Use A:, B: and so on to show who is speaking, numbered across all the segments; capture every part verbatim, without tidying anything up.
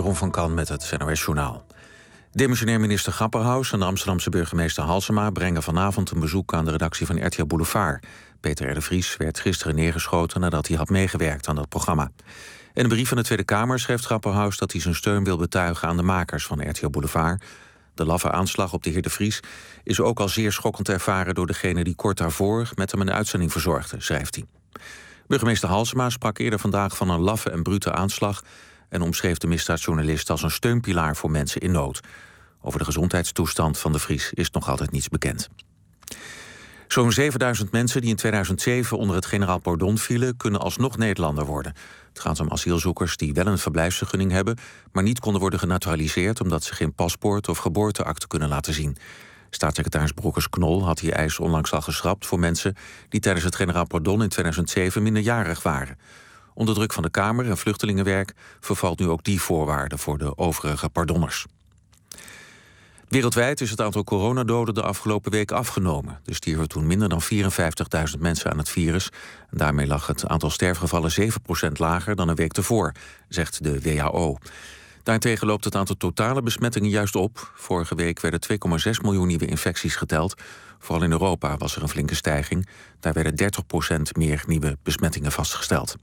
A: Jeroen van Kan met het N O S-journaal. Demissionair minister Grapperhaus en de Amsterdamse burgemeester Halsema brengen vanavond een bezoek aan de redactie van R T L Boulevard. Peter R. de Vries werd gisteren neergeschoten nadat hij had meegewerkt aan dat programma. In een brief van de Tweede Kamer schreef Grapperhaus dat hij zijn steun wil betuigen aan de makers van R T L Boulevard. De laffe aanslag op de heer de Vries is ook al zeer schokkend ervaren door degene die kort daarvoor met hem een uitzending verzorgde, schrijft hij. Burgemeester Halsema sprak eerder vandaag van een laffe en brute aanslag en omschreef de misdaadjournalist als een steunpilaar voor mensen in nood. Over de gezondheidstoestand van de Vries is nog altijd niets bekend. Zo'n zevenduizend mensen die in tweeduizend zeven onder het generaal pardon vielen, kunnen alsnog Nederlander worden. Het gaat om asielzoekers die wel een verblijfsvergunning hebben, maar niet konden worden genaturaliseerd omdat ze geen paspoort of geboorteakte kunnen laten zien. Staatssecretaris Broekers-Knol had die eis onlangs al geschrapt voor mensen die tijdens het generaal pardon in tweeduizend zeven minderjarig waren. Onder druk van de Kamer en Vluchtelingenwerk vervalt nu ook die voorwaarde voor de overige pardonners. Wereldwijd is het aantal coronadoden de afgelopen week afgenomen. Er stierven toen minder dan vierenvijftigduizend mensen aan het virus. En daarmee lag het aantal sterfgevallen zeven procent lager dan een week tevoren, zegt de W H O. Daarentegen loopt het aantal totale besmettingen juist op. Vorige week werden twee komma zes miljoen nieuwe infecties geteld. Vooral in Europa was er een flinke stijging. Daar werden dertig procent meer nieuwe besmettingen vastgesteld.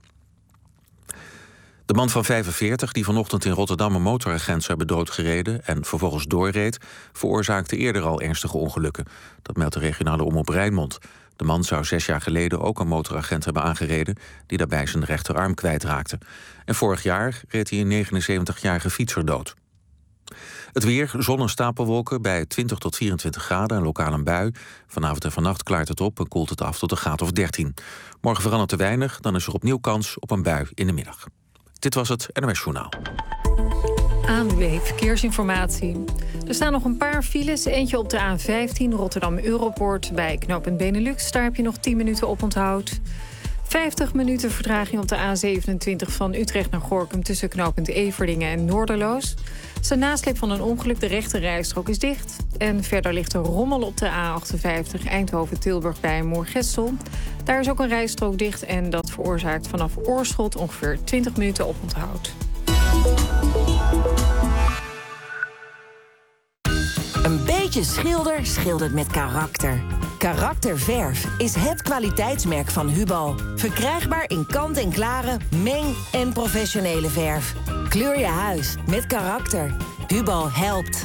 A: De man van vijfenveertig die vanochtend in Rotterdam een motoragent zou hebben doodgereden en vervolgens doorreed, veroorzaakte eerder al ernstige ongelukken. Dat meldt de regionale omroep Rijnmond. De man zou zes jaar geleden ook een motoragent hebben aangereden die daarbij zijn rechterarm kwijtraakte. En vorig jaar reed hij een negenenzeventigjarige fietser dood. Het weer, zon en stapelwolken bij twintig tot vierentwintig graden en lokaal een bui. Vanavond en vannacht klaart het op en koelt het af tot een graad of dertien. Morgen verandert te weinig, dan is er opnieuw kans op een bui in de middag. Dit was het N O S-journaal.
B: A N W B Verkeersinformatie. Er staan nog een paar files. Eentje op de A vijftien Rotterdam-Europoort bij knooppunt Benelux. Daar heb je nog tien minuten oponthoud. vijftig minuten vertraging op de A zevenentwintig van Utrecht naar Gorinchem tussen knooppunt Everdingen en Noorderloos. Het is de nasleep van een ongeluk. De rechte rijstrook is dicht. En verder ligt er rommel op de A achtenvijftig Eindhoven-Tilburg bij Moergestel. Daar is ook een rijstrook dicht en dat veroorzaakt vanaf Oorschot ongeveer twintig minuten oponthoud.
C: Een beetje schilder schildert met karakter. Karakterverf is het kwaliteitsmerk van Hubo. Verkrijgbaar in kant-en-klare, meng- en professionele verf. Kleur je huis met karakter. Hubo helpt.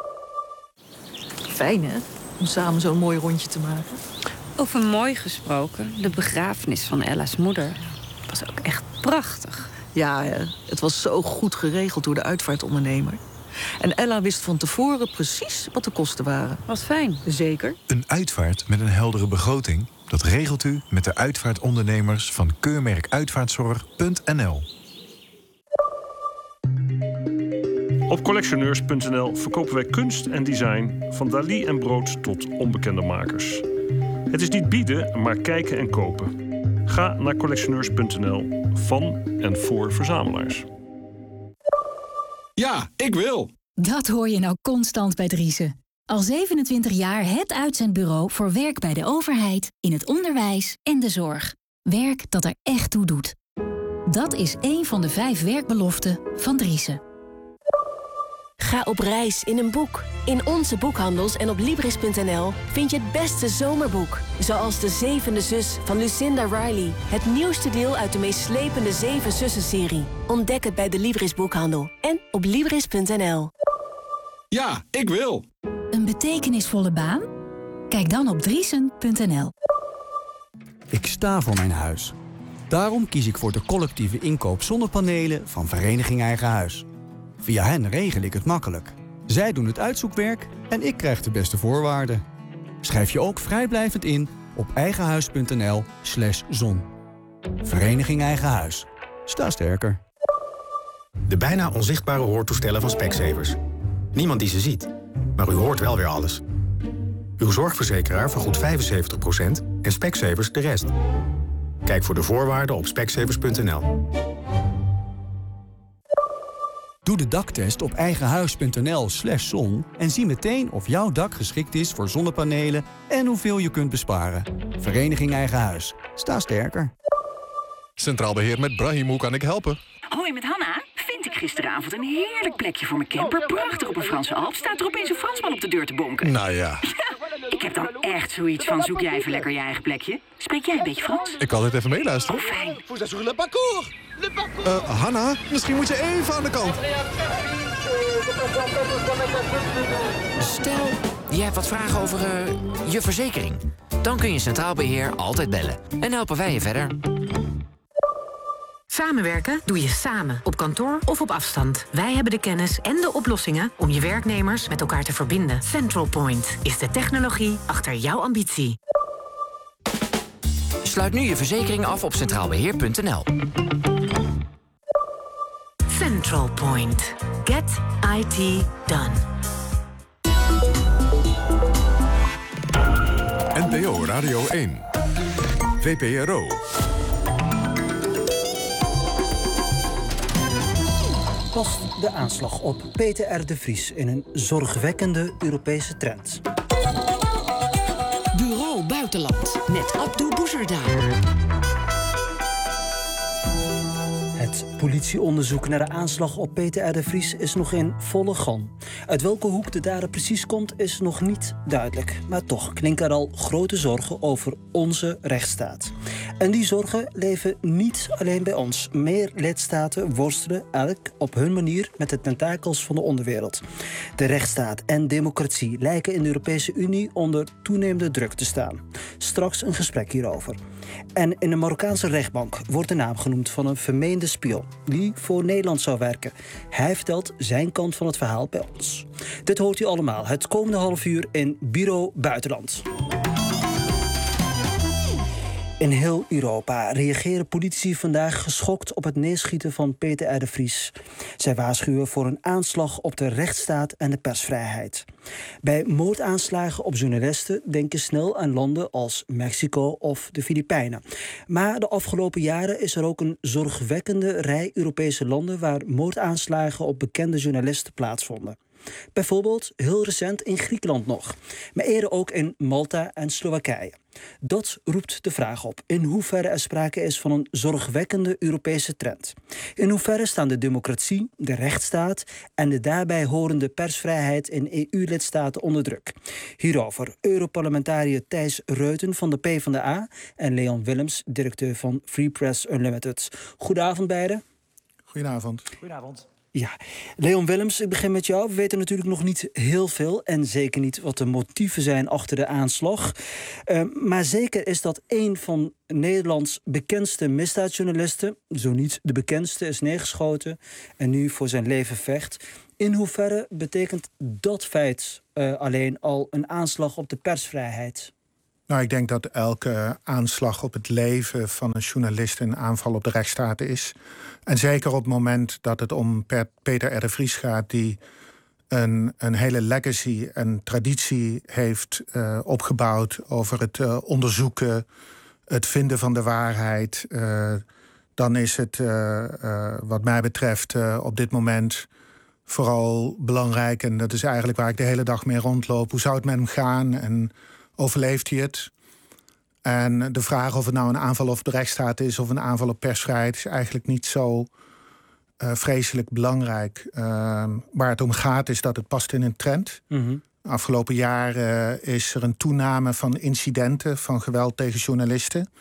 D: Fijn, hè? Om samen zo'n mooi rondje te maken.
E: Over mooi gesproken, de begrafenis van Ella's moeder was ook echt prachtig.
D: Ja, het was zo goed geregeld door de uitvaartondernemer. En Ella wist van tevoren precies wat de kosten waren.
E: Wat fijn.
D: Zeker.
F: Een uitvaart met een heldere begroting, dat regelt u met de uitvaartondernemers van keurmerk uitvaartzorg punt n l.
G: Op collectioneurs punt n l verkopen wij kunst en design van Dali en Brood tot onbekende makers. Het is niet bieden, maar kijken en kopen. Ga naar collectioneurs punt n l van en voor verzamelaars.
H: Ja, ik wil.
I: Dat hoor je nou constant bij Driessen. Al zevenentwintig jaar het uitzendbureau voor werk bij de overheid, in het onderwijs en de zorg. Werk dat er echt toe doet. Dat is één van de vijf werkbeloften van Driessen.
C: Ga op reis in een boek. In onze boekhandels en op Libris punt n l vind je het beste zomerboek. Zoals De Zevende Zus van Lucinda Riley. Het nieuwste deel uit de meest slepende Zeven Zussen-serie. Ontdek het bij de Libris boekhandel en op Libris punt n l.
H: Ja, ik wil.
I: Een betekenisvolle baan? Kijk dan op Driessen punt n l.
J: Ik sta voor mijn huis. Daarom kies ik voor de collectieve inkoop zonnepanelen van Vereniging Eigen Huis. Via hen regel ik het makkelijk. Zij doen het uitzoekwerk en ik krijg de beste voorwaarden. Schrijf je ook vrijblijvend in op eigenhuis punt n l slash zon. Vereniging Eigen Huis. Sta sterker.
K: De bijna onzichtbare hoortoestellen van Specsavers. Niemand die ze ziet, maar u hoort wel weer alles. Uw zorgverzekeraar vergoedt vijfenzeventig procent en Specsavers de rest. Kijk voor de voorwaarden op specsavers punt n l.
J: Doe de daktest op eigenhuis punt n l slash zon en zie meteen of jouw dak geschikt is voor zonnepanelen en hoeveel je kunt besparen. Vereniging Eigen Huis. Sta sterker.
L: Centraal Beheer met Brahim, hoe kan ik helpen?
M: Hoi, met Hanna. Vind
L: ik gisteravond een heerlijk plekje voor mijn camper. Prachtig op een Franse Alp. Staat er opeens een Fransman op de deur te bonken.
M: Nou ja.
L: Ja, ik heb dan echt zoiets van, zoek jij even lekker je eigen plekje. Spreek jij een beetje Frans?
M: Ik kan dit even meeluisteren.
L: Oh, fijn.
M: Uh, Hanna, misschien moet je even aan de kant.
N: Stel, je hebt wat vragen over uh, je verzekering. Dan kun je Centraal Beheer altijd bellen. En helpen wij je verder.
O: Samenwerken doe je samen, op kantoor of op afstand. Wij hebben de kennis en de oplossingen om je werknemers met elkaar te verbinden. Central Point is de technologie achter jouw ambitie.
N: Sluit nu je verzekering af op centraal beheer punt n l.
O: Central Point. Get I T done.
P: N P O Radio één. V P R O.
Q: Past de aanslag op Peter R. de Vries in een zorgwekkende Europese trend?
R: Bureau Buitenland met Abdou Bouzerda.
Q: Het politieonderzoek naar de aanslag op Peter R. de Vries is nog in volle gang. Uit welke hoek de dader precies komt is nog niet duidelijk. Maar toch klinken er al grote zorgen over onze rechtsstaat. En die zorgen leven niet alleen bij ons. Meer lidstaten worstelen elk op hun manier met de tentakels van de onderwereld. De rechtsstaat en democratie lijken in de Europese Unie onder toenemende druk te staan. Straks een gesprek hierover. En in de Marokkaanse rechtbank wordt de naam genoemd van een vermeende spion die voor Nederland zou werken. Hij vertelt zijn kant van het verhaal bij ons. Dit hoort u allemaal het komende half uur in Bureau Buitenland. In heel Europa reageren politici vandaag geschokt op het neerschieten van Peter R. de Vries. Zij waarschuwen voor een aanslag op de rechtsstaat en de persvrijheid. Bij moordaanslagen op journalisten denken snel aan landen als Mexico of de Filipijnen. Maar de afgelopen jaren is er ook een zorgwekkende rij Europese landen waar moordaanslagen op bekende journalisten plaatsvonden. Bijvoorbeeld heel recent in Griekenland nog, maar eerder ook in Malta en Slowakije. Dat roept de vraag op in hoeverre er sprake is van een zorgwekkende Europese trend. In hoeverre staan de democratie, de rechtsstaat en de daarbij horende persvrijheid in E U-lidstaten onder druk. Hierover Europarlementariër Thijs Reuten van de PvdA en Leon Willems, directeur van Free Press Unlimited. Goedenavond beiden.
M: Goedenavond.
Q: Goedenavond. Ja, Leon Willems, ik begin met jou. We weten natuurlijk nog niet heel veel en zeker niet wat de motieven zijn achter de aanslag. Uh, maar zeker is dat een van Nederlands bekendste misdaadjournalisten, zo niet de bekendste, is neergeschoten en nu voor zijn leven vecht. In hoeverre betekent dat feit uh, alleen al een aanslag op de persvrijheid?
S: Nou, ik denk dat elke aanslag op het leven van een journalist een aanval op de rechtsstaat is. En zeker op het moment dat het om Peter R. de Vries gaat, die een, een hele legacy en traditie heeft uh, opgebouwd over het uh, onderzoeken, het vinden van de waarheid. Uh, dan is het uh, uh, wat mij betreft uh, op dit moment vooral belangrijk. En dat is eigenlijk waar ik de hele dag mee rondloop. Hoe zou het met hem gaan en overleeft hij het? En de vraag of het nou een aanval op de rechtsstaat is of een aanval op persvrijheid is eigenlijk niet zo uh, vreselijk belangrijk. Uh, waar het om gaat is dat het past in een trend. Mm-hmm. Afgelopen jaren uh, is er een toename van incidenten van geweld tegen journalisten.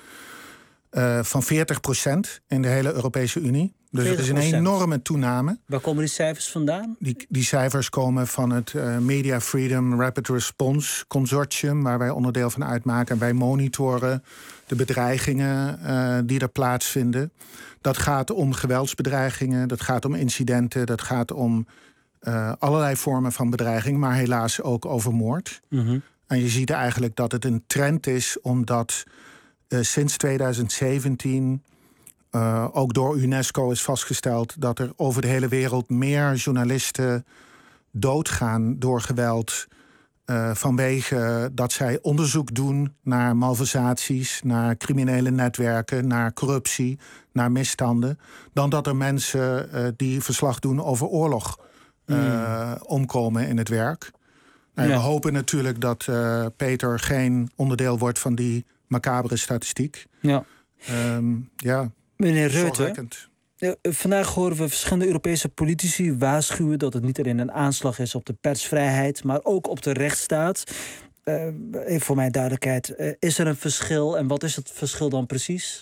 S: Uh, van veertig procent in de hele Europese Unie. Dus het is een enorme toename.
Q: Waar komen die cijfers vandaan?
S: Die, die cijfers komen van het uh, Media Freedom Rapid Response Consortium, waar wij onderdeel van uitmaken. En wij monitoren de bedreigingen uh, die er plaatsvinden. Dat gaat om geweldsbedreigingen, dat gaat om incidenten, dat gaat om uh, allerlei vormen van bedreiging, maar helaas ook over moord. Mm-hmm. En je ziet eigenlijk dat het een trend is, omdat uh, sinds tweeduizend zeventien... Uh, ook door UNESCO is vastgesteld dat er over de hele wereld meer journalisten doodgaan door geweld. Uh, vanwege dat zij onderzoek doen naar malversaties, naar criminele netwerken, naar corruptie, naar misstanden. Dan dat er mensen uh, die verslag doen over oorlog uh, mm. omkomen in het werk. Nou, ja. We hopen natuurlijk dat uh, Peter geen onderdeel wordt van die macabere statistiek.
Q: Ja.
S: Um, ja.
Q: Meneer Reuten, Ja, vandaag horen we verschillende Europese politici waarschuwen dat het niet alleen een aanslag is op de persvrijheid, maar ook op de rechtsstaat. Uh, even voor mijn duidelijkheid, uh, is er een verschil en wat is het verschil dan precies?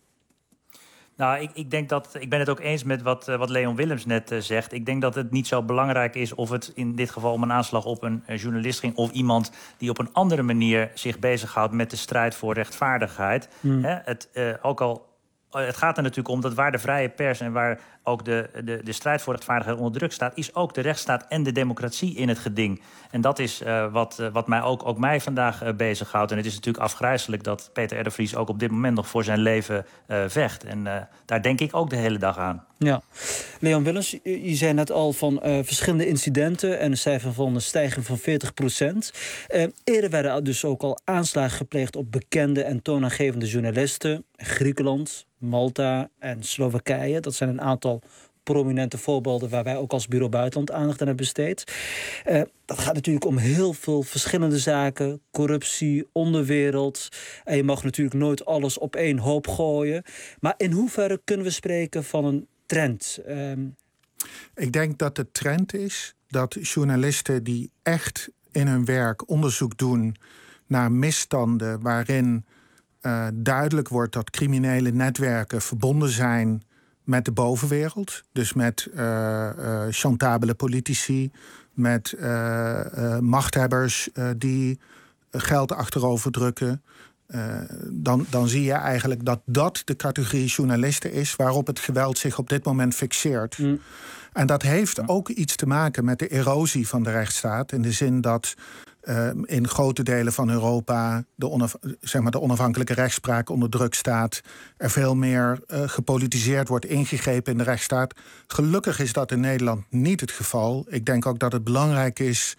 T: Nou, ik, ik denk dat ik ben het ook eens met wat, uh, wat Leon Willems net uh, zegt. Ik denk dat het niet zo belangrijk is of het in dit geval om een aanslag op een, een journalist ging of iemand die op een andere manier zich bezighoudt met de strijd voor rechtvaardigheid. Hmm. Hè, het, uh, ook al, uh, het gaat er natuurlijk om dat waar de vrije pers en waar ook de, de, de strijd voor rechtvaardigheid onder druk staat, is ook de rechtsstaat en de democratie in het geding. En dat is uh, wat, uh, wat mij ook, ook mij vandaag uh, bezighoudt. En het is natuurlijk afgrijselijk dat Peter R. de Vries ook op dit moment nog voor zijn leven uh, vecht. En uh, daar denk ik ook de hele dag aan.
Q: Ja. Leon Willems, je zei net al van uh, verschillende incidenten en een cijfer van een stijging van veertig procent. Uh, eerder werden dus ook al aanslagen gepleegd op bekende en toonaangevende journalisten. Griekenland, Malta en Slowakije. Dat zijn een aantal prominente voorbeelden waar wij ook als Bureau Buitenland aandacht aan hebben besteed. Uh, dat gaat natuurlijk om heel veel verschillende zaken. Corruptie, onderwereld. En je mag natuurlijk nooit alles op één hoop gooien. Maar in hoeverre kunnen we spreken van een trend? Um...
S: Ik denk dat de trend is dat journalisten die echt in hun werk onderzoek doen naar misstanden waarin uh, duidelijk wordt dat criminele netwerken verbonden zijn met de bovenwereld. Dus met uh, uh, chantabele politici, met uh, uh, machthebbers uh, die geld achterover drukken. Uh, dan, dan zie je eigenlijk dat dat de categorie journalisten is waarop het geweld zich op dit moment fixeert. Mm. En dat heeft ook iets te maken met de erosie van de rechtsstaat. In de zin dat uh, in grote delen van Europa de, onaf- zeg maar de onafhankelijke rechtspraak onder druk staat. Er veel meer uh, gepolitiseerd wordt, ingegrepen in de rechtsstaat. Gelukkig is dat in Nederland niet het geval. Ik denk ook dat het belangrijk is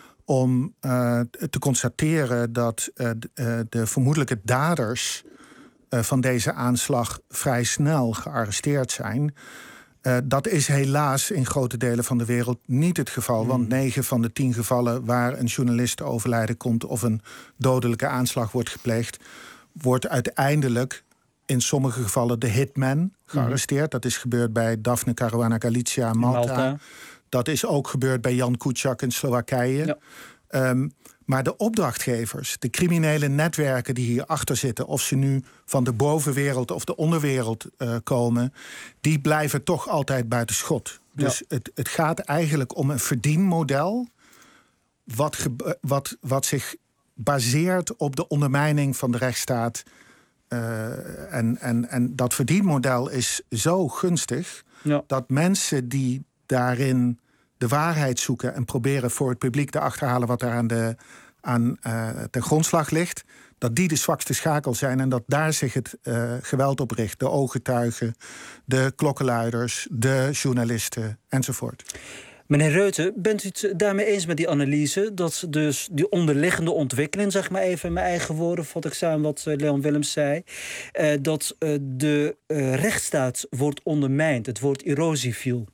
S: om uh, te constateren dat uh, de, de vermoedelijke daders uh, van deze aanslag vrij snel gearresteerd zijn. Uh, dat is helaas in grote delen van de wereld niet het geval. Hmm. Want negen van de tien gevallen waar een journalist te overlijden komt of een dodelijke aanslag wordt gepleegd, wordt uiteindelijk in sommige gevallen de hitman gearresteerd. Hmm. Dat is gebeurd bij Daphne Caruana Galizia in Malta. Malta. Dat is ook gebeurd bij Jan Kuciak in Slowakije. Ja. Um, maar de opdrachtgevers, de criminele netwerken die hierachter zitten, of ze nu van de bovenwereld of de onderwereld uh, komen, die blijven toch altijd buiten schot. Ja. Dus het, het gaat eigenlijk om een verdienmodel wat, ge, wat, wat zich baseert op de ondermijning van de rechtsstaat. Uh, en, en, en dat verdienmodel is zo gunstig, ja, dat mensen die daarin de waarheid zoeken en proberen voor het publiek te achterhalen wat er aan de aan, uh, ten grondslag ligt, dat die de zwakste schakel zijn en dat daar zich het uh, geweld op richt. De ooggetuigen, de klokkenluiders, de journalisten enzovoort.
Q: Meneer Reuten, bent u het daarmee eens met die analyse dat dus die onderliggende ontwikkeling, zeg maar even in mijn eigen woorden, vat ik samen wat Leon Willems zei, uh, dat uh, de uh, rechtsstaat wordt ondermijnd, het woord erosie viel?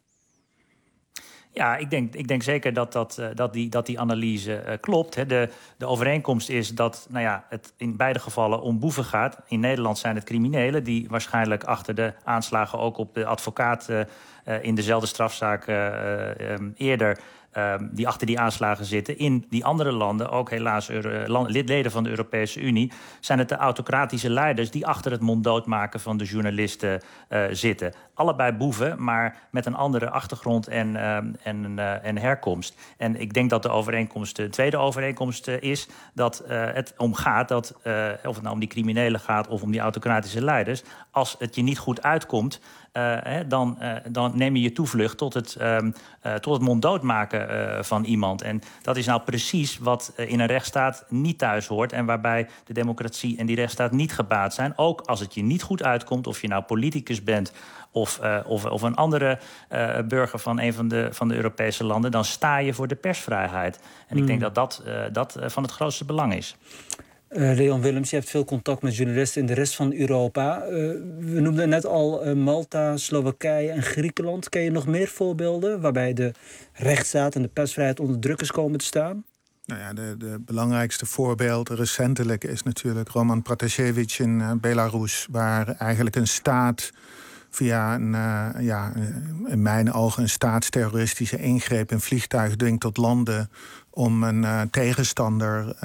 T: Ja, ik denk, ik denk zeker dat, dat, uh, dat, die, dat die analyse uh, klopt. Hè. De, de overeenkomst is dat nou ja, het in beide gevallen om boeven gaat. In Nederland zijn het criminelen die waarschijnlijk achter de aanslagen ook op de advocaat uh, uh, in dezelfde strafzaak uh, uh, um, eerder Um, die achter die aanslagen zitten. In die andere landen, ook helaas Euro- land, lidleden van de Europese Unie, zijn het de autocratische leiders die achter het monddood maken van de journalisten uh, zitten. Allebei boeven, maar met een andere achtergrond en, um, en, uh, en herkomst. En ik denk dat de overeenkomst, de tweede overeenkomst uh, is dat uh, het om gaat, dat, uh, of het nou om die criminelen gaat of om die autocratische leiders, als het je niet goed uitkomt, Uh, hè, dan, uh, dan neem je je toevlucht tot het, um, uh, tot het monddood maken uh, van iemand. En dat is nou precies wat uh, in een rechtsstaat niet thuis hoort en waarbij de democratie en die rechtsstaat niet gebaat zijn. Ook als het je niet goed uitkomt, of je nou politicus bent of, uh, of, of een andere uh, burger van een van de, van de Europese landen, dan sta je voor de persvrijheid. En mm. ik denk dat dat, uh, dat uh, van het grootste belang is.
Q: Uh, Leon Willems, je hebt veel contact met journalisten in de rest van Europa. Uh, we noemden net al uh, Malta, Slowakije en Griekenland. Ken je nog meer voorbeelden waarbij de rechtsstaat en de persvrijheid onder druk is komen te staan?
S: Nou ja, de, de belangrijkste voorbeeld recentelijk is natuurlijk Roman Protasevich in uh, Belarus, waar eigenlijk een staat via een, uh, ja, in mijn ogen een staatsterroristische ingreep in vliegtuig dwingt tot landen om een uh, tegenstander uh,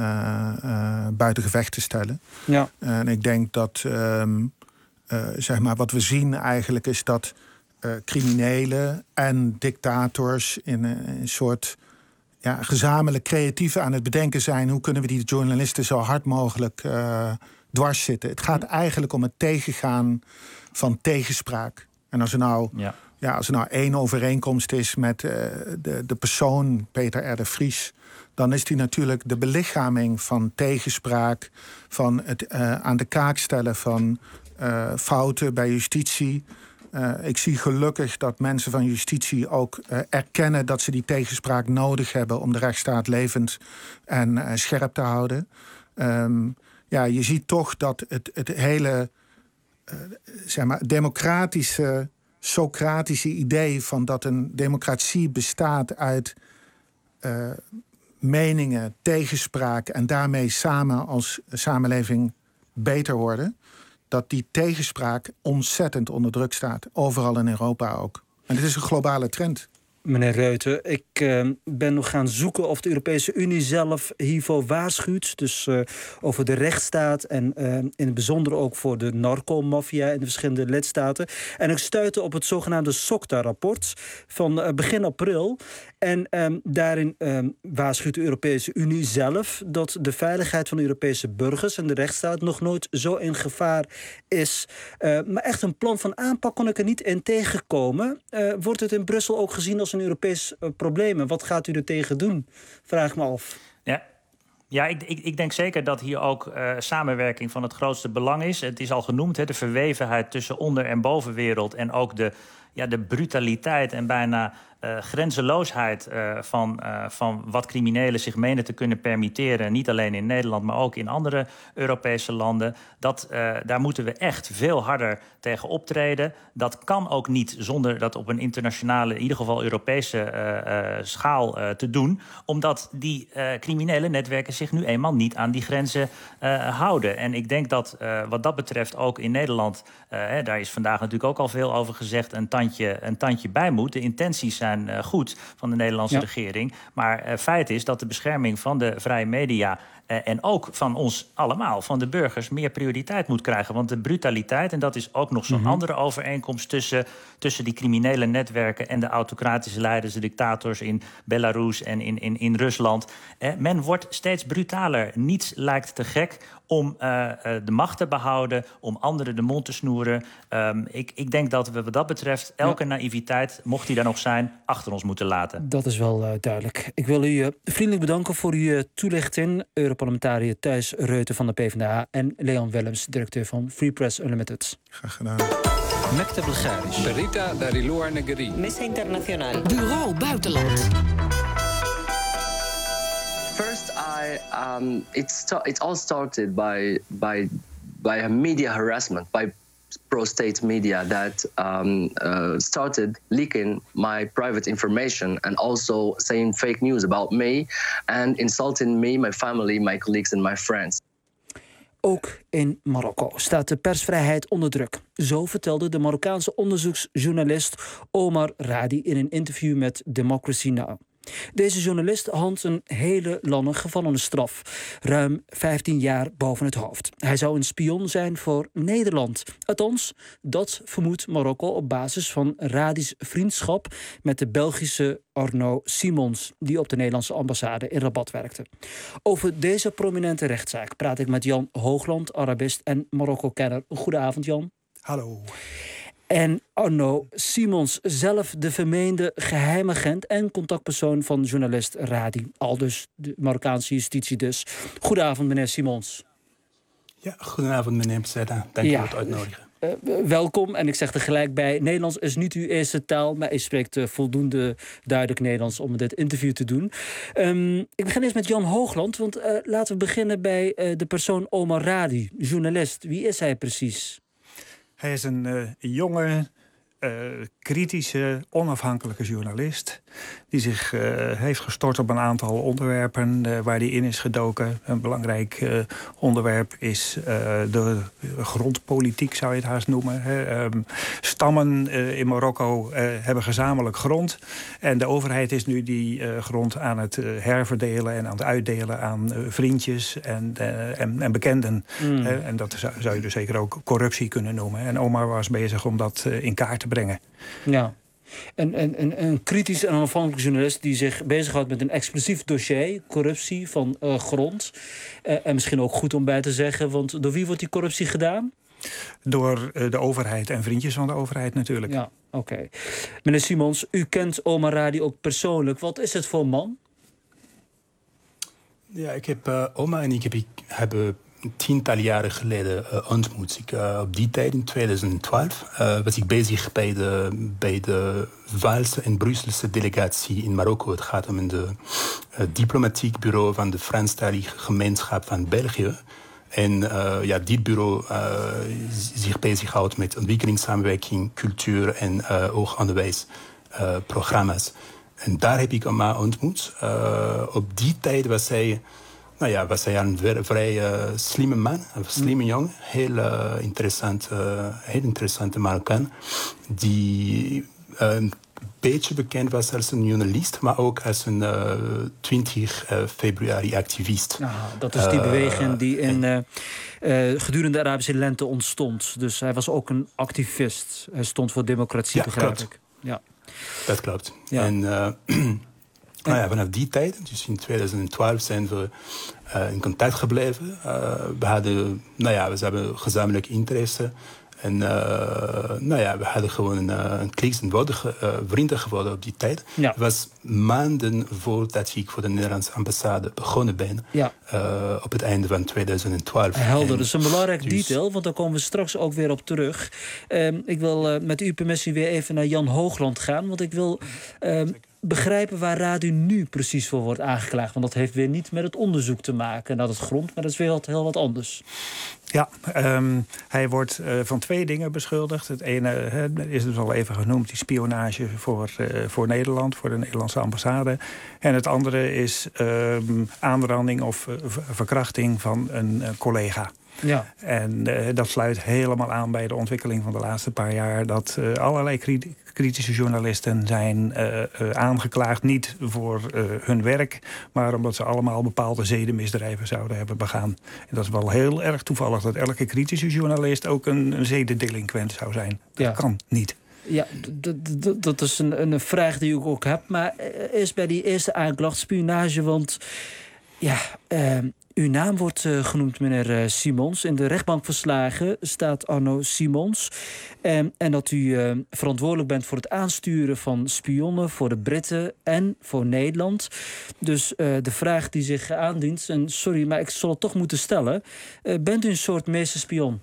S: uh, buiten gevecht te stellen.
Q: Ja.
S: En ik denk dat um, uh, zeg maar, wat we zien eigenlijk is dat uh, criminelen en dictators in een, een soort ja, gezamenlijk creatief aan het bedenken zijn hoe kunnen we die journalisten zo hard mogelijk uh, dwars zitten. Het gaat eigenlijk om het tegengaan van tegenspraak. En als er nou, ja. Ja, als er nou één overeenkomst is met uh, de, de persoon Peter R. de Vries, dan is die natuurlijk de belichaming van tegenspraak, van het uh, aan de kaak stellen van uh, fouten bij justitie. Uh, ik zie gelukkig dat mensen van justitie ook uh, erkennen dat ze die tegenspraak nodig hebben om de rechtsstaat levend en uh, scherp te houden. Um, ja, je ziet toch dat het, het hele uh, zeg maar, democratische, Socratische idee van dat een democratie bestaat uit uh, meningen, tegenspraak en daarmee samen als samenleving beter worden, dat die tegenspraak ontzettend onder druk staat. Overal in Europa ook. En dit is een globale trend.
Q: Meneer Ruijten, ik uh, ben nog gaan zoeken of de Europese Unie zelf hiervoor waarschuwt. Dus uh, over de rechtsstaat en uh, in het bijzonder ook voor de narcomafia in de verschillende lidstaten. En ik stuitte op het zogenaamde SOCTA-rapport van uh, begin april. En um, daarin um, waarschuwt de Europese Unie zelf dat de veiligheid van de Europese burgers en de rechtsstaat nog nooit zo in gevaar is. Uh, maar echt een plan van aanpak kon ik er niet in tegenkomen. Uh, wordt het in Brussel ook gezien als een Europees uh, probleem? En wat gaat u er tegen doen? Vraag ik me af.
T: Ja. Ja, ik, ik, ik denk zeker dat hier ook uh, samenwerking van het grootste belang is. Het is al genoemd, hè, de verwevenheid tussen onder- en bovenwereld en ook de, ja, de brutaliteit en bijna uh, grenzeloosheid uh, van, uh, van wat criminelen zich menen te kunnen permitteren. Niet alleen in Nederland, maar ook in andere Europese landen. Dat, uh, daar moeten we echt veel harder tegen optreden. Dat kan ook niet zonder dat op een internationale, in ieder geval Europese uh, uh, schaal uh, te doen. Omdat die uh, criminele netwerken zich nu eenmaal niet aan die grenzen uh, houden. En ik denk dat uh, wat dat betreft ook in Nederland, uh, hè, daar is vandaag natuurlijk ook al veel over gezegd, een tandje, een tandje bij moet. De intenties zijn uh, goed van de Nederlandse ja. regering. Maar uh, feit is dat de bescherming van de vrije media Uh, en ook van ons allemaal, van de burgers, meer prioriteit moet krijgen. Want de brutaliteit, en dat is ook nog zo'n mm-hmm. andere overeenkomst tussen, tussen die criminele netwerken en de autocratische leiders, de dictators in Belarus en in, in, in Rusland. Eh, men wordt steeds brutaler. Niets lijkt te gek om uh, uh, de macht te behouden, om anderen de mond te snoeren. Um, ik, ik denk dat we wat dat betreft elke ja. naïviteit, mocht die daar nog zijn, achter ons moeten laten.
Q: Dat is wel uh, duidelijk. Ik wil u uh, vriendelijk bedanken voor uw uh, toelichting. Europarlementariër Thijs Ruijten van de PvdA en Leon Willems, directeur van Free Press Unlimited.
S: Graag gedaan.
U: Mekte Bulgarisch. Berita Dariloa Negeri.
R: Mesa Internacional. Bureau Buitenland.
V: First, I um, it sta- it all started by by by a media harassment by pro-state media that um, uh, started leaking my private information and also saying fake news about me and insulting me, my family, my colleagues and my friends.
Q: Ook in Marokko staat de persvrijheid onder druk. Zo vertelde de Marokkaanse onderzoeksjournalist Omar Radi in een interview met Democracy Now! Deze journalist had een hele lange gevangenisstraf. Ruim vijftien jaar boven het hoofd. Hij zou een spion zijn voor Nederland. Althans, dat vermoedt Marokko op basis van Radi's vriendschap met de Belgische Arnaud Simons, die op de Nederlandse ambassade in Rabat werkte. Over deze prominente rechtszaak praat ik met Jan Hoogland, Arabist en Marokko-kenner. Goedenavond, Jan.
M: Hallo.
Q: En Arnaud Simons, zelf de vermeende geheimagent en contactpersoon van journalist Radi. Aldus de Marokkaanse justitie dus. Goedenavond, meneer Simons.
W: Ja, goedenavond, meneer Pseta. Dank ja. voor het uitnodigen.
Q: Uh, welkom. En ik zeg er gelijk bij, Nederlands is niet uw eerste taal, maar u spreekt uh, voldoende duidelijk Nederlands om dit interview te doen. Um, ik begin eens met Jan Hoogland, want uh, laten we beginnen bij uh, de persoon Omar Radi, journalist. Wie is hij precies?
X: Hij is een uh, jonge, uh, kritische, onafhankelijke journalist
W: die zich uh, heeft gestort op een aantal onderwerpen uh, waar hij in is gedoken. Een belangrijk uh, onderwerp is uh, de grondpolitiek, zou je het haast noemen. Hè. Um, stammen uh, in Marokko uh, hebben gezamenlijk grond. En de overheid is nu die uh, grond aan het uh, herverdelen en aan het uitdelen aan uh, vriendjes en, uh, en, en bekenden. Mm. Uh, en dat zou, zou je dus zeker ook corruptie kunnen noemen. En Omar was bezig om dat uh, in kaart te brengen.
Q: Ja. Een, een, een kritisch en onafhankelijk journalist die zich bezighoudt met een explosief dossier, corruptie van uh, grond. Uh, en misschien ook goed om bij te zeggen, want door wie wordt die corruptie gedaan?
W: Door uh, de overheid en vriendjes van de overheid natuurlijk.
Q: Ja, oké. Okay. Meneer Simons, u kent Omar Radi ook persoonlijk. Wat is het voor man?
W: Ja, ik heb uh, Omar en ik heb, ik, hebben tientallen jaren geleden uh, ontmoet. Ik, uh, op die tijd, in tweeduizend twaalf, uh, was ik bezig bij de, bij de Waalse en Brusselse delegatie in Marokko. Het gaat om een uh, diplomatiek bureau van de Franstalige gemeenschap van België. En uh, ja, dit bureau uh, zich bezighoudt met ontwikkelingssamenwerking, cultuur en uh, hoog onderwijsprogramma's. Uh, en daar heb ik Omar ontmoet. Uh, op die tijd was hij... Nou ja, was hij een vrij uh, slimme man, een slimme jongen. Heel uh, interessant, uh, heel interessante Marokkaan. Die uh, een beetje bekend was als een journalist, maar ook als een uh, twintig februari activist.
Q: Ah, dat is die beweging die in, uh, uh, gedurende de Arabische lente ontstond. Dus hij was ook een activist. Hij stond voor democratie,
W: ja,
Q: begrijp
W: klopt.
Q: ik. Ja,
W: dat klopt.
Q: Ja.
W: En... Uh, Nou ja, vanaf die tijd, dus in tweeduizend twaalf, zijn we uh, in contact gebleven. Uh, we hadden, nou ja, we hebben gezamenlijk interesse. En uh, nou ja, we hadden gewoon uh, een klik en worden ge, uh, vrienden geworden op die tijd.
Q: Ja.
W: Het was maanden voordat ik voor de Nederlandse ambassade begonnen ben.
Q: Ja.
W: Uh, op het einde van tweeduizend twaalf.
Q: Helder, dat is een belangrijk dus... detail, want daar komen we straks ook weer op terug. Uh, ik wil uh, met uw permissie weer even naar Jan Hoogland gaan, want ik wil... Uh, begrijpen waar Radu nu precies voor wordt aangeklaagd. Want dat heeft weer niet met het onderzoek te maken naar het grond, maar dat is weer wat, heel wat anders.
W: Ja, um, hij wordt uh, van twee dingen beschuldigd. Het ene he, is dus al even genoemd, die spionage voor, uh, voor Nederland, voor de Nederlandse ambassade. En het andere is um, aanranding of uh, verkrachting van een uh, collega.
Q: Ja.
W: En uh, dat sluit helemaal aan bij de ontwikkeling van de laatste paar jaar. Dat uh, allerlei kri- kritische journalisten zijn uh, uh, aangeklaagd. Niet voor uh, hun werk, maar omdat ze allemaal bepaalde zedenmisdrijven zouden hebben begaan. En dat is wel heel erg toevallig dat elke kritische journalist ook een, een zedendelinquent zou zijn. Dat
Q: ja.
W: kan niet.
Q: Ja, d- d- dat is een, een vraag die ik ook heb. Maar eerst bij die eerste aanklacht, spionage, want ja... Uh, Uw naam wordt uh, genoemd, meneer uh, Simons. In de rechtbankverslagen staat Arno Simons. Um, en dat u uh, verantwoordelijk bent voor het aansturen van spionnen voor de Britten en voor Nederland. Dus uh, de vraag die zich aandient, en sorry, maar ik zal het toch moeten stellen. Uh, bent u een soort meesterspion?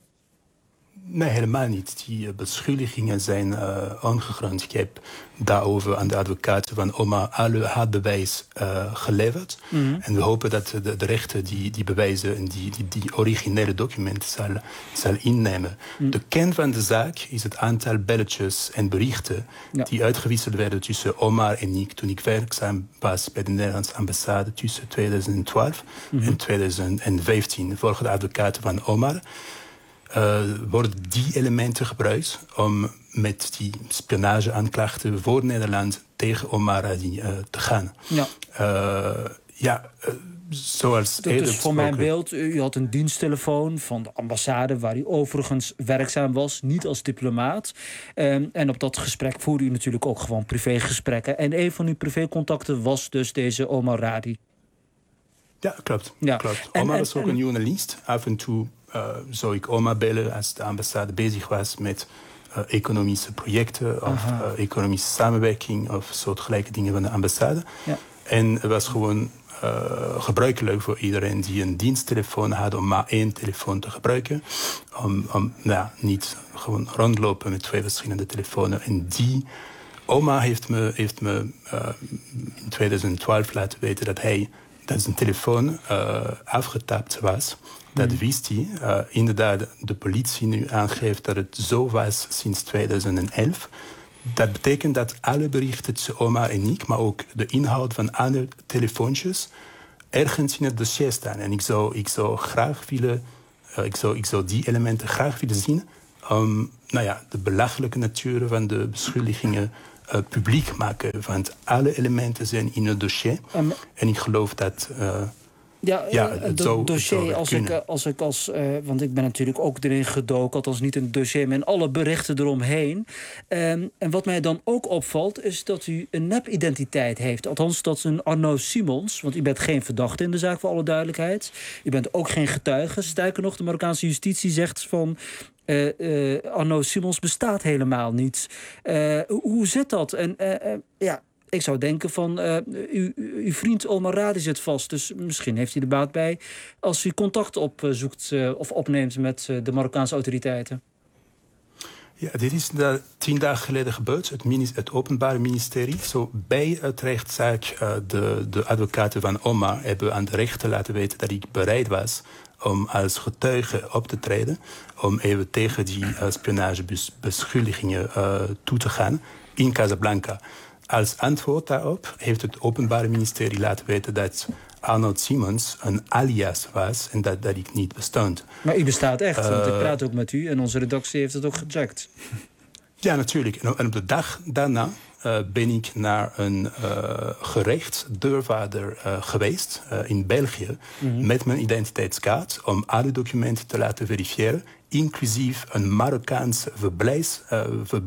W: Nee, helemaal niet. Die uh, beschuldigingen zijn uh, ongegrond. Ik heb daarover aan de advocaten van Omar alle hard bewijs uh, geleverd. Mm-hmm. En we hopen dat de, de rechter die, die bewijzen en die, die, die originele documenten zal, zal innemen. Mm. De kern van de zaak is het aantal belletjes en berichten ja. die uitgewisseld werden tussen Omar en ik toen ik werkzaam was bij de Nederlandse ambassade tussen tweeduizend twaalf mm-hmm. en tweeduizend vijftien. Volgens de advocaten van Omar Uh, worden die elementen gebruikt om met die spionageaanklachten voor Nederland tegen Omar Radi uh, te gaan.
Q: Ja,
W: uh, ja uh, zoals
Q: dat is voor mijn beeld. U had een diensttelefoon van de ambassade waar u overigens werkzaam was, niet als diplomaat. Um, en op dat gesprek voerde u natuurlijk ook gewoon privégesprekken. En een van uw privécontacten was dus deze Omar Radi.
W: Ja, klopt.
Q: Ja.
W: klopt.
Q: En,
W: Omar
Q: en,
W: was ook
Q: en,
W: een journalist. Af en toe uh, zou ik Omar bellen als de ambassade bezig was met uh, economische projecten of uh, economische samenwerking of soortgelijke dingen van de ambassade.
Q: Ja.
W: En het was gewoon uh, gebruikelijk voor iedereen die een diensttelefoon had om maar één telefoon te gebruiken. Om, om nou, niet gewoon rondlopen met twee verschillende telefoons. En die Omar heeft me, heeft me uh, in tweeduizend twaalf laten weten dat hij dat zijn telefoon uh, afgetapt was. Dat mm. wist hij. Uh, inderdaad, de politie nu aangeeft dat het zo was sinds tweeduizend elf. Dat betekent dat alle berichten tussen oma en ik, maar ook de inhoud van alle telefoontjes, ergens in het dossier staan. En ik zou, ik zou graag willen, uh, ik, zou, ik zou die elementen graag willen zien om nou ja, de belachelijke natuur van de beschuldigingen uh, publiek maken. Want alle elementen zijn in het dossier. Um, en ik geloof dat... Uh,
Q: Ja,
W: ja,
Q: het
W: het
Q: do-
W: zou,
Q: dossier,
W: het
Q: als,
W: zou
Q: ik, als ik als... Uh, want ik ben natuurlijk ook erin gedoken, althans niet een dossier, maar alle berichten eromheen. Um, en wat mij dan ook opvalt, is dat u een nep-identiteit heeft. Althans, dat is een Arno Simons, want u bent geen verdachte in de zaak, voor alle duidelijkheid. U bent ook geen getuige. Sterker nog, de Marokkaanse justitie zegt van... Uh, uh, Arno Simons bestaat helemaal niet. Uh, hoe zit dat? En uh, uh, ja... Ik zou denken van, uh, uw, uw vriend Omar Radi zit vast. Dus misschien heeft hij er baat bij als u contact opzoekt uh, of opneemt met uh, de Marokkaanse autoriteiten.
W: Ja, dit is de, tien dagen geleden gebeurd. Het, minis, het Openbaar Ministerie. Zo bij het rechtszaak, uh, de, de advocaten van Omar hebben aan de rechter laten weten dat ik bereid was om als getuige op te treden. Om even tegen die uh, spionagebeschuldigingen uh, toe te gaan in Casablanca. Als antwoord daarop heeft het Openbaar Ministerie laten weten dat Arnold Simons een alias was en dat, dat ik niet bestond.
Q: Maar u bestaat echt,
W: uh,
Q: want ik praat ook met u en onze redactie heeft het ook gecheckt.
W: Ja, natuurlijk. En op de dag daarna uh, ben ik naar een uh, gerechtsdeurwaarder uh, geweest uh, in België mm-hmm. met mijn identiteitskaart om alle documenten te laten verifiëren, inclusief een Marokkaanse verblijfs, uh,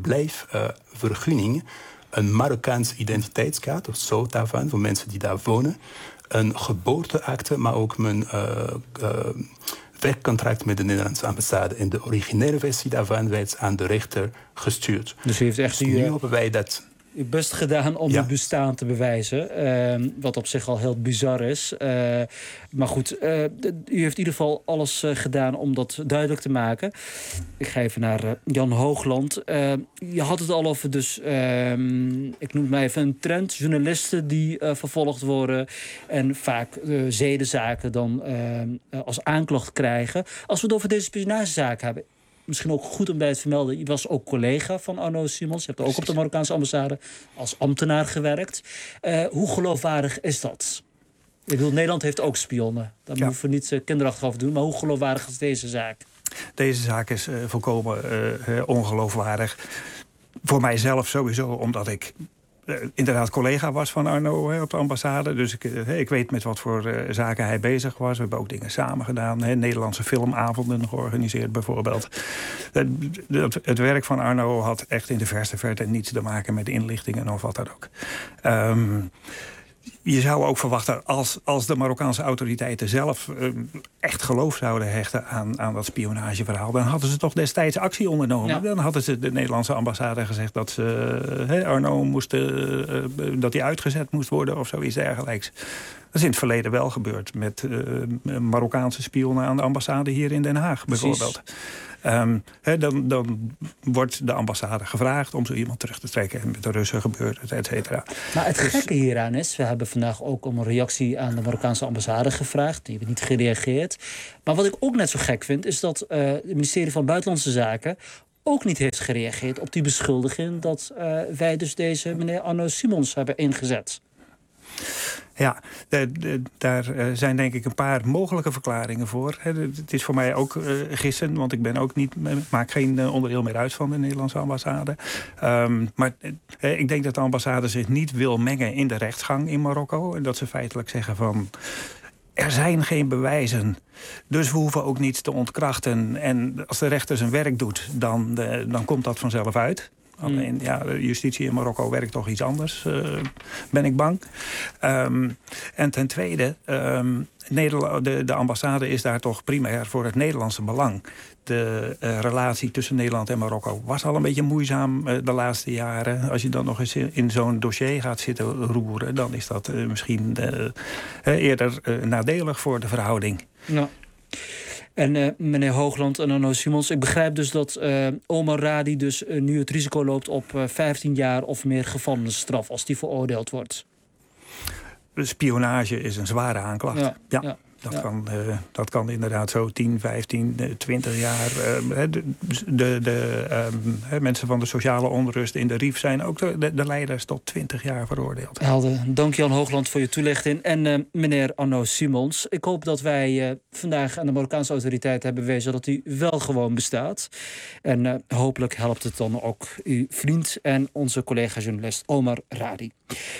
W: verblijfvergunning. Uh, Een Marokkaanse identiteitskaart, of zo daarvan, voor mensen die daar wonen. Een geboorteakte, maar ook mijn uh, uh, werkcontract met de Nederlandse ambassade. En de originele versie daarvan werd aan de rechter gestuurd.
Q: Dus u heeft echt
W: dus nu hopen wij dat...
Q: uw best gedaan om ja. het bestaan te bewijzen. Uh, wat op zich al heel bizar is. Uh, maar goed, uh, u heeft in ieder geval alles uh, gedaan om dat duidelijk te maken. Ik ga even naar uh, Jan Hoogland. Uh, je had het al over dus, uh, ik noem het maar even een trend. Journalisten die uh, vervolgd worden en vaak uh, zedenzaken dan uh, als aanklacht krijgen. Als we het over deze spionagezaak hebben, misschien ook goed om bij het vermelden, je was ook collega van Arno Simons. Je hebt ook op de Marokkaanse ambassade als ambtenaar gewerkt. Uh, hoe geloofwaardig is dat? Ik bedoel, Nederland heeft ook spionnen. Daar ja. hoeven we niet uh, kinderachtig over te doen. Maar hoe geloofwaardig is deze zaak?
A: Deze zaak is uh, volkomen uh, uh, ongeloofwaardig. Voor mijzelf sowieso, omdat ik Uh, inderdaad collega was van Arno hè, op de ambassade. Dus ik, uh, ik weet met wat voor uh, zaken hij bezig was. We hebben ook dingen samen gedaan. Hè, Nederlandse filmavonden georganiseerd bijvoorbeeld. Uh, het, het werk van Arno had echt in de verste verte niets te maken met inlichtingen of wat dan ook. Um, Je zou ook verwachten, als, als de Marokkaanse autoriteiten zelf uh, echt geloof zouden hechten aan, aan dat spionageverhaal, dan hadden ze toch destijds actie ondernomen. Ja. Dan hadden ze de Nederlandse ambassade gezegd dat ze, uh, Arno moest, uh, uh, dat hij uitgezet moest worden of zoiets dergelijks. Dat is in het verleden wel gebeurd met uh, Marokkaanse spionnen aan de ambassade hier in Den Haag bijvoorbeeld. Um, he, dan, dan wordt de ambassade gevraagd om zo iemand terug te trekken. En met de Russen gebeurt het, et cetera.
Q: Maar het
A: dus
Q: gekke hieraan is, we hebben vandaag ook om een reactie aan de Marokkaanse ambassade gevraagd. Die hebben niet gereageerd. Maar wat ik ook net zo gek vind, is dat uh, het ministerie van Buitenlandse Zaken ook niet heeft gereageerd op die beschuldiging dat uh, wij dus deze meneer Arno Simons hebben ingezet.
A: Ja, de, de, daar uh, zijn denk ik een paar mogelijke verklaringen voor. He, de, het is voor mij ook uh, gissen, want ik ben ook niet, maak geen uh, onderdeel meer uit van de Nederlandse ambassade. Um, maar uh, ik denk dat de ambassade zich niet wil mengen in de rechtsgang in Marokko. En dat ze feitelijk zeggen van, er zijn geen bewijzen, dus we hoeven ook niets te ontkrachten. En als de rechter zijn werk doet, dan, uh, dan komt dat vanzelf uit. Alleen, ja, de justitie in Marokko werkt toch iets anders, uh, ben ik bang. Um, en ten tweede, um, Nederland, de, de ambassade is daar toch primair voor het Nederlandse belang. De uh, relatie tussen Nederland en Marokko was al een beetje moeizaam uh, de laatste jaren. Als je dan nog eens in, in zo'n dossier gaat zitten roeren, dan is dat uh, misschien uh, uh, eerder uh, nadelig voor de verhouding.
Q: Ja. En uh, meneer Hoogland en Arno Simons, ik begrijp dus dat uh, Omar Radi dus uh, nu het risico loopt op uh, vijftien jaar of meer gevangenisstraf als die veroordeeld wordt.
A: Spionage is een zware aanklacht.
Q: Ja,
A: ja.
Q: ja.
A: Dat,
Q: Ja.
A: kan, uh, dat kan inderdaad zo tien, vijftien, twintig jaar. Uh, de de, de um, mensen van de sociale onrust in de R I V zijn ook de, de leiders tot twintig jaar veroordeeld.
Q: Helder. Dank Jan Hoogland voor je toelichting. En uh, meneer Arno Simons, ik hoop dat wij uh, vandaag aan de Marokkaanse autoriteiten hebben bewezen dat u wel gewoon bestaat. En uh, hopelijk helpt het dan ook uw vriend en onze collega-journalist Omar Radi.